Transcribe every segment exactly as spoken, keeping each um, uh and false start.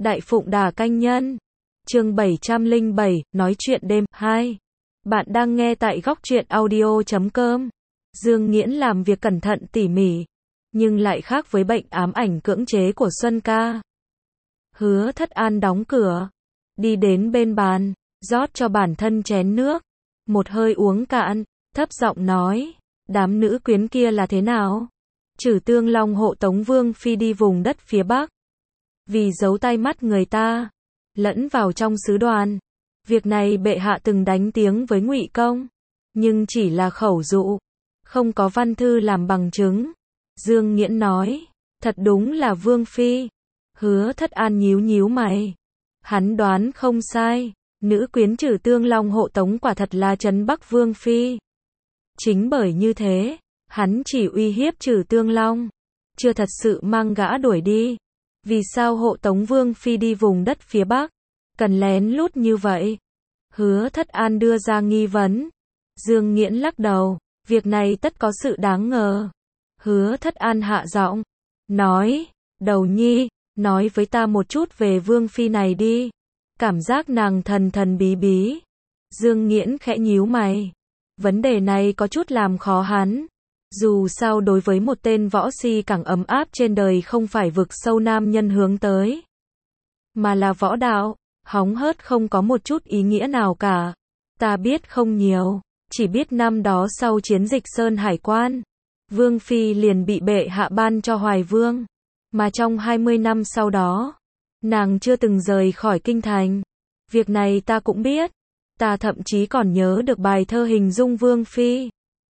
Đại Phụng Đà Canh Nhân. Chương bảy trăm lẻ bảy, nói chuyện đêm. hai. Bạn đang nghe tại góc truyện audio chấm com. Dương Nghiễn làm việc cẩn thận tỉ mỉ, nhưng lại khác với bệnh ám ảnh cưỡng chế của Xuân ca. Hứa Thất An đóng cửa, đi đến bên bàn, rót cho bản thân chén nước, một hơi uống cạn, thấp giọng nói, đám nữ quyến kia là thế nào? Trừ Tương Long hộ tống Vương Phi đi vùng đất phía Bắc, vì giấu tai mắt người ta, lẫn vào trong sứ đoàn. Việc này bệ hạ từng đánh tiếng với Ngụy Công, nhưng chỉ là khẩu dụ, không có văn thư làm bằng chứng. Dương Nghiễn nói, thật đúng là Vương Phi. Hứa Thất An nhíu nhíu mày. Hắn đoán không sai, nữ quyến Trừ Tương Long hộ tống quả thật là trấn Bắc Vương Phi. Chính bởi như thế, hắn chỉ uy hiếp Trừ Tương Long, chưa thật sự mang gã đuổi đi. Vì sao hộ tống Vương Phi đi vùng đất phía Bắc, cần lén lút như vậy? Hứa Thất An đưa ra nghi vấn. Dương Nghiễn lắc đầu, việc này tất có sự đáng ngờ. Hứa Thất An hạ giọng, nói, Đầu Nhi, nói với ta một chút về Vương Phi này đi. Cảm giác nàng thần thần bí bí. Dương Nghiễn khẽ nhíu mày. Vấn đề này có chút làm khó hắn. Dù sao đối với một tên võ si càng ấm áp trên đời không phải vực sâu nam nhân hướng tới, mà là võ đạo, hóng hớt không có một chút ý nghĩa nào cả. Ta biết không nhiều, chỉ biết năm đó sau chiến dịch Sơn Hải Quan, Vương Phi liền bị bệ hạ ban cho Hoài Vương, mà trong hai mươi năm sau đó, nàng chưa từng rời khỏi kinh thành. Việc này ta cũng biết, ta thậm chí còn nhớ được bài thơ hình dung Vương Phi.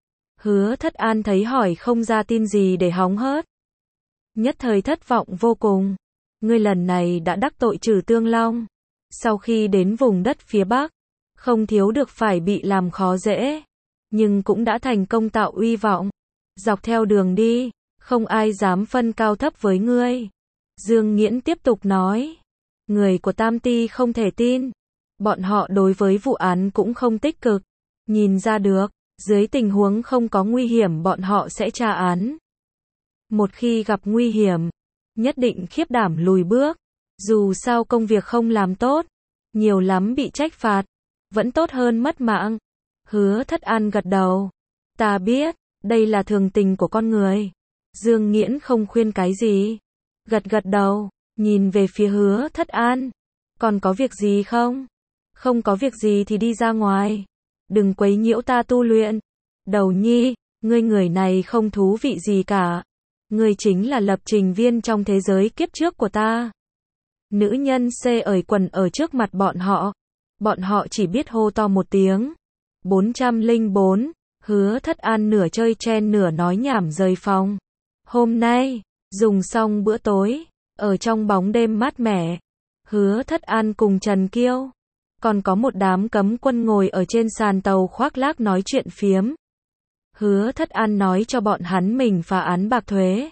Hứa Thất An thấy hỏi không ra tin gì để hóng hớt, nhất thời thất vọng vô cùng. Ngươi lần này đã đắc tội Trừ Tương Long, sau khi đến vùng đất phía Bắc, không thiếu được phải bị làm khó dễ, nhưng cũng đã thành công tạo uy vọng. Dọc theo đường đi, không ai dám phân cao thấp với ngươi. Dương Nghiễn tiếp tục nói, người của Tam Ti không thể tin, bọn họ đối với vụ án cũng không tích cực, nhìn ra được, dưới tình huống không có nguy hiểm bọn họ sẽ tra án. Một khi gặp nguy hiểm, nhất định khiếp đảm lùi bước. Dù sao công việc không làm tốt, nhiều lắm bị trách phạt, vẫn tốt hơn mất mạng. Hứa Thất An gật đầu. Ta biết, đây là thường tình của con người. Dương Nghiễn không khuyên cái gì, gật gật đầu, nhìn về phía Hứa Thất An. Còn có việc gì không? Không có việc gì thì đi ra ngoài, đừng quấy nhiễu ta tu luyện. Đầu Nhi, ngươi người này không thú vị gì cả. Ngươi chính là lập trình viên trong thế giới kiếp trước của ta. Nữ nhân xê ởi quần ở trước mặt bọn họ, bọn họ chỉ biết hô to một tiếng. bốn trăm lẻ bốn, Hứa Thất An nửa chơi chen nửa nói nhảm rời phòng. Hôm nay, dùng xong bữa tối, ở trong bóng đêm mát mẻ, Hứa Thất An cùng Trần Kiêu, còn có một đám cấm quân ngồi ở trên sàn tàu khoác lác nói chuyện phiếm. Hứa Thất An nói cho bọn hắn mình phá án bạc thuế,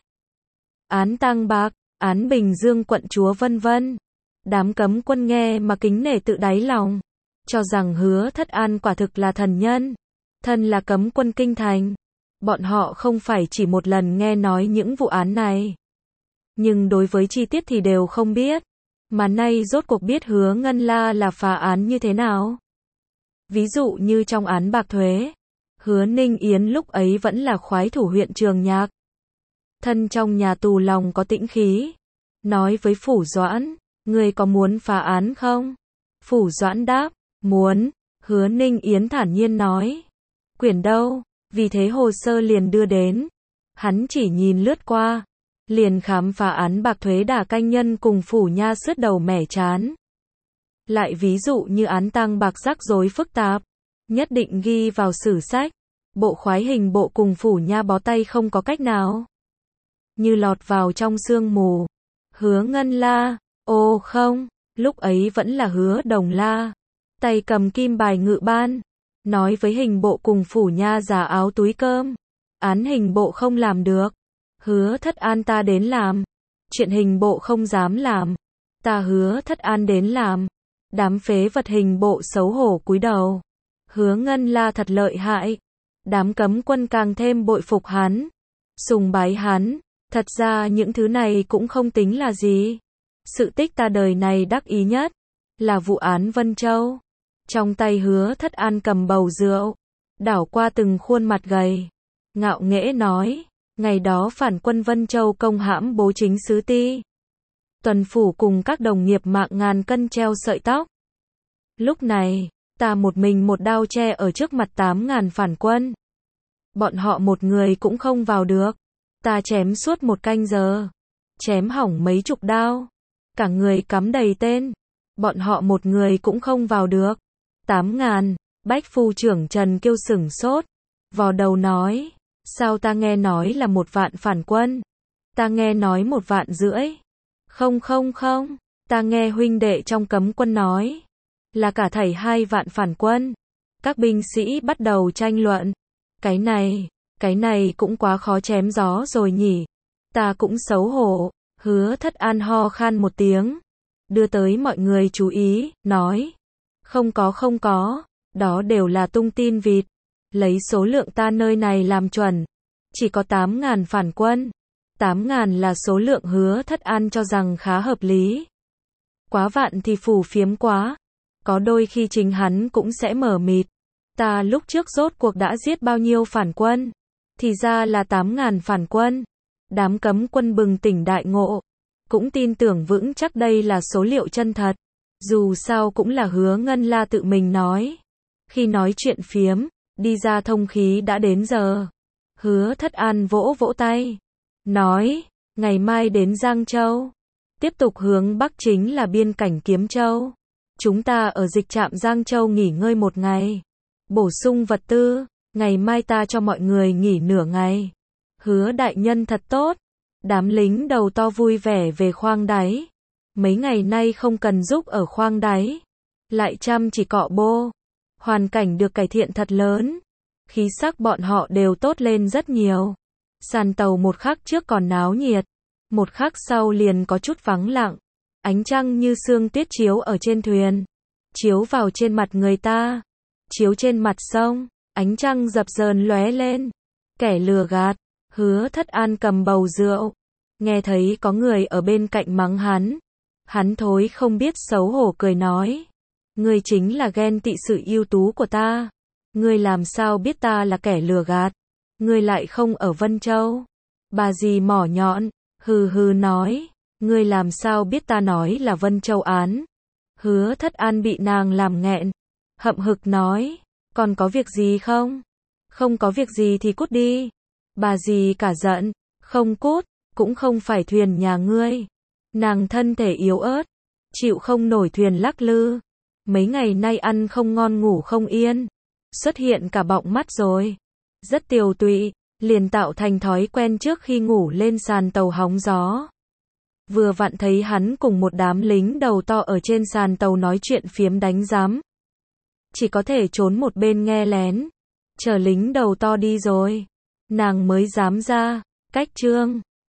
án tăng bạc, án Bình Dương quận chúa vân vân. Đám cấm quân nghe mà kính nể tự đáy lòng, cho rằng Hứa Thất An quả thực là thần nhân. Thân là cấm quân kinh thành, bọn họ không phải chỉ một lần nghe nói những vụ án này, nhưng đối với chi tiết thì đều không biết. Mà nay rốt cuộc biết Hứa Ngân La là phá án như thế nào. Ví dụ như trong án bạc thuế, Hứa Ninh Yến lúc ấy vẫn là khoái thủ huyện Trường Nhạc. Thân trong nhà tù lòng có tĩnh khí, nói với Phủ Doãn, người có muốn phá án không? Phủ Doãn đáp, muốn. Hứa Ninh Yến thản nhiên nói, quyển đâu? Vì thế hồ sơ liền đưa đến. Hắn chỉ nhìn lướt qua, liền khám phá án bạc thuế Đà Canh Nhân cùng Phủ Nha sứt đầu mẻ chán. Lại ví dụ như án tang bạc rắc rối phức tạp, nhất định ghi vào sử sách. Bộ khoái hình bộ cùng Phủ Nha bó tay không có cách nào, như lọt vào trong sương mù. Hứa Ngân La, ô không, lúc ấy vẫn là Hứa Đồng La, tay cầm kim bài ngự ban, nói với hình bộ cùng Phủ Nha giả áo túi cơm. Án hình bộ không làm được, Hứa Thất An ta đến làm. Chuyện hình bộ không dám làm, ta Hứa Thất An đến làm. Đám phế vật hình bộ xấu hổ cúi đầu. Hứa Ngân La thật lợi hại. Đám cấm quân càng thêm bội phục hắn, sùng bái hắn. Thật ra những thứ này cũng không tính là gì. Sự tích ta đời này đắc ý nhất là vụ án Vân Châu. Trong tay Hứa Thất An cầm bầu rượu, đảo qua từng khuôn mặt gầy, ngạo nghễ nói, ngày đó phản quân Vân Châu công hãm Bố Chính Sứ Ti. Tuần phủ cùng các đồng nghiệp mạng ngàn cân treo sợi tóc. Lúc này, ta một mình một đao che ở trước mặt tám ngàn phản quân. Bọn họ một người cũng không vào được. Ta chém suốt một canh giờ. Chém hỏng mấy chục đao. Cả người cắm đầy tên. Bọn họ một người cũng không vào được. Tám ngàn, Bách phu trưởng Trần Kiêu sửng sốt. Vò đầu nói, sao ta nghe nói là một vạn phản quân. Ta nghe nói một vạn rưỡi. Không không không, ta nghe huynh đệ trong cấm quân nói là cả thảy hai vạn phản quân. Các binh sĩ bắt đầu tranh luận. Cái này, cái này cũng quá khó chém gió rồi nhỉ. Ta cũng xấu hổ. Hứa Thất An ho khan một tiếng, đưa tới mọi người chú ý, nói, không có không có, đó đều là tung tin vịt. Lấy số lượng ta nơi này làm chuẩn, chỉ có tám ngàn phản quân. Tám ngàn là số lượng Hứa Thất An cho rằng khá hợp lý. Quá vạn thì phù phiếm quá. Có đôi khi chính hắn cũng sẽ mờ mịt. Ta lúc trước rốt cuộc đã giết bao nhiêu phản quân? Thì ra là tám ngàn phản quân. Đám cấm quân bừng tỉnh đại ngộ. Cũng tin tưởng vững chắc đây là số liệu chân thật. Dù sao cũng là Hứa Ngân La tự mình nói. Khi nói chuyện phiếm, đi ra thông khí đã đến giờ. Hứa Thất An vỗ vỗ tay. Nói, ngày mai đến Giang Châu. Tiếp tục hướng Bắc chính là biên cảnh Kiếm Châu. Chúng ta ở dịch trạm Giang Châu nghỉ ngơi một ngày. Bổ sung vật tư. Ngày mai ta cho mọi người nghỉ nửa ngày. Hứa đại nhân thật tốt. Đám lính đầu to vui vẻ về khoang đáy. Mấy ngày nay không cần giúp ở khoang đáy. Lại chăm chỉ cọ bô. Hoàn cảnh được cải thiện thật lớn. Khí sắc bọn họ đều tốt lên rất nhiều. Sàn tàu một khắc trước còn náo nhiệt. Một khắc sau liền có chút vắng lặng. Ánh trăng như sương tuyết chiếu ở trên thuyền. Chiếu vào trên mặt người ta. Chiếu trên mặt sông. Ánh trăng dập dờn lóe lên. Kẻ lừa gạt. Hứa Thất An cầm bầu rượu. Nghe thấy có người ở bên cạnh mắng hắn. Hắn thối không biết xấu hổ cười nói. Ngươi chính là ghen tị sự ưu tú của ta. Ngươi làm sao biết ta là kẻ lừa gạt. Ngươi lại không ở Vân Châu. Bà dì mỏ nhọn. Hừ hừ nói. Ngươi làm sao biết ta nói là Vân Châu án. Hứa Thất An bị nàng làm nghẹn. Hậm hực nói. Còn có việc gì không? Không có việc gì thì cút đi. Bà dì cả giận. Không cút. Cũng không phải thuyền nhà ngươi. Nàng thân thể yếu ớt. Chịu không nổi thuyền lắc lư. Mấy ngày nay ăn không ngon ngủ không yên. Xuất hiện cả bọng mắt rồi. Rất tiều tụy. Liền tạo thành thói quen trước khi ngủ lên sàn tàu hóng gió. Vừa vặn thấy hắn cùng một đám lính đầu to ở trên sàn tàu nói chuyện phiếm đánh giám. Chỉ có thể trốn một bên nghe lén. Chờ lính đầu to đi rồi. Nàng mới dám ra. Cách trương.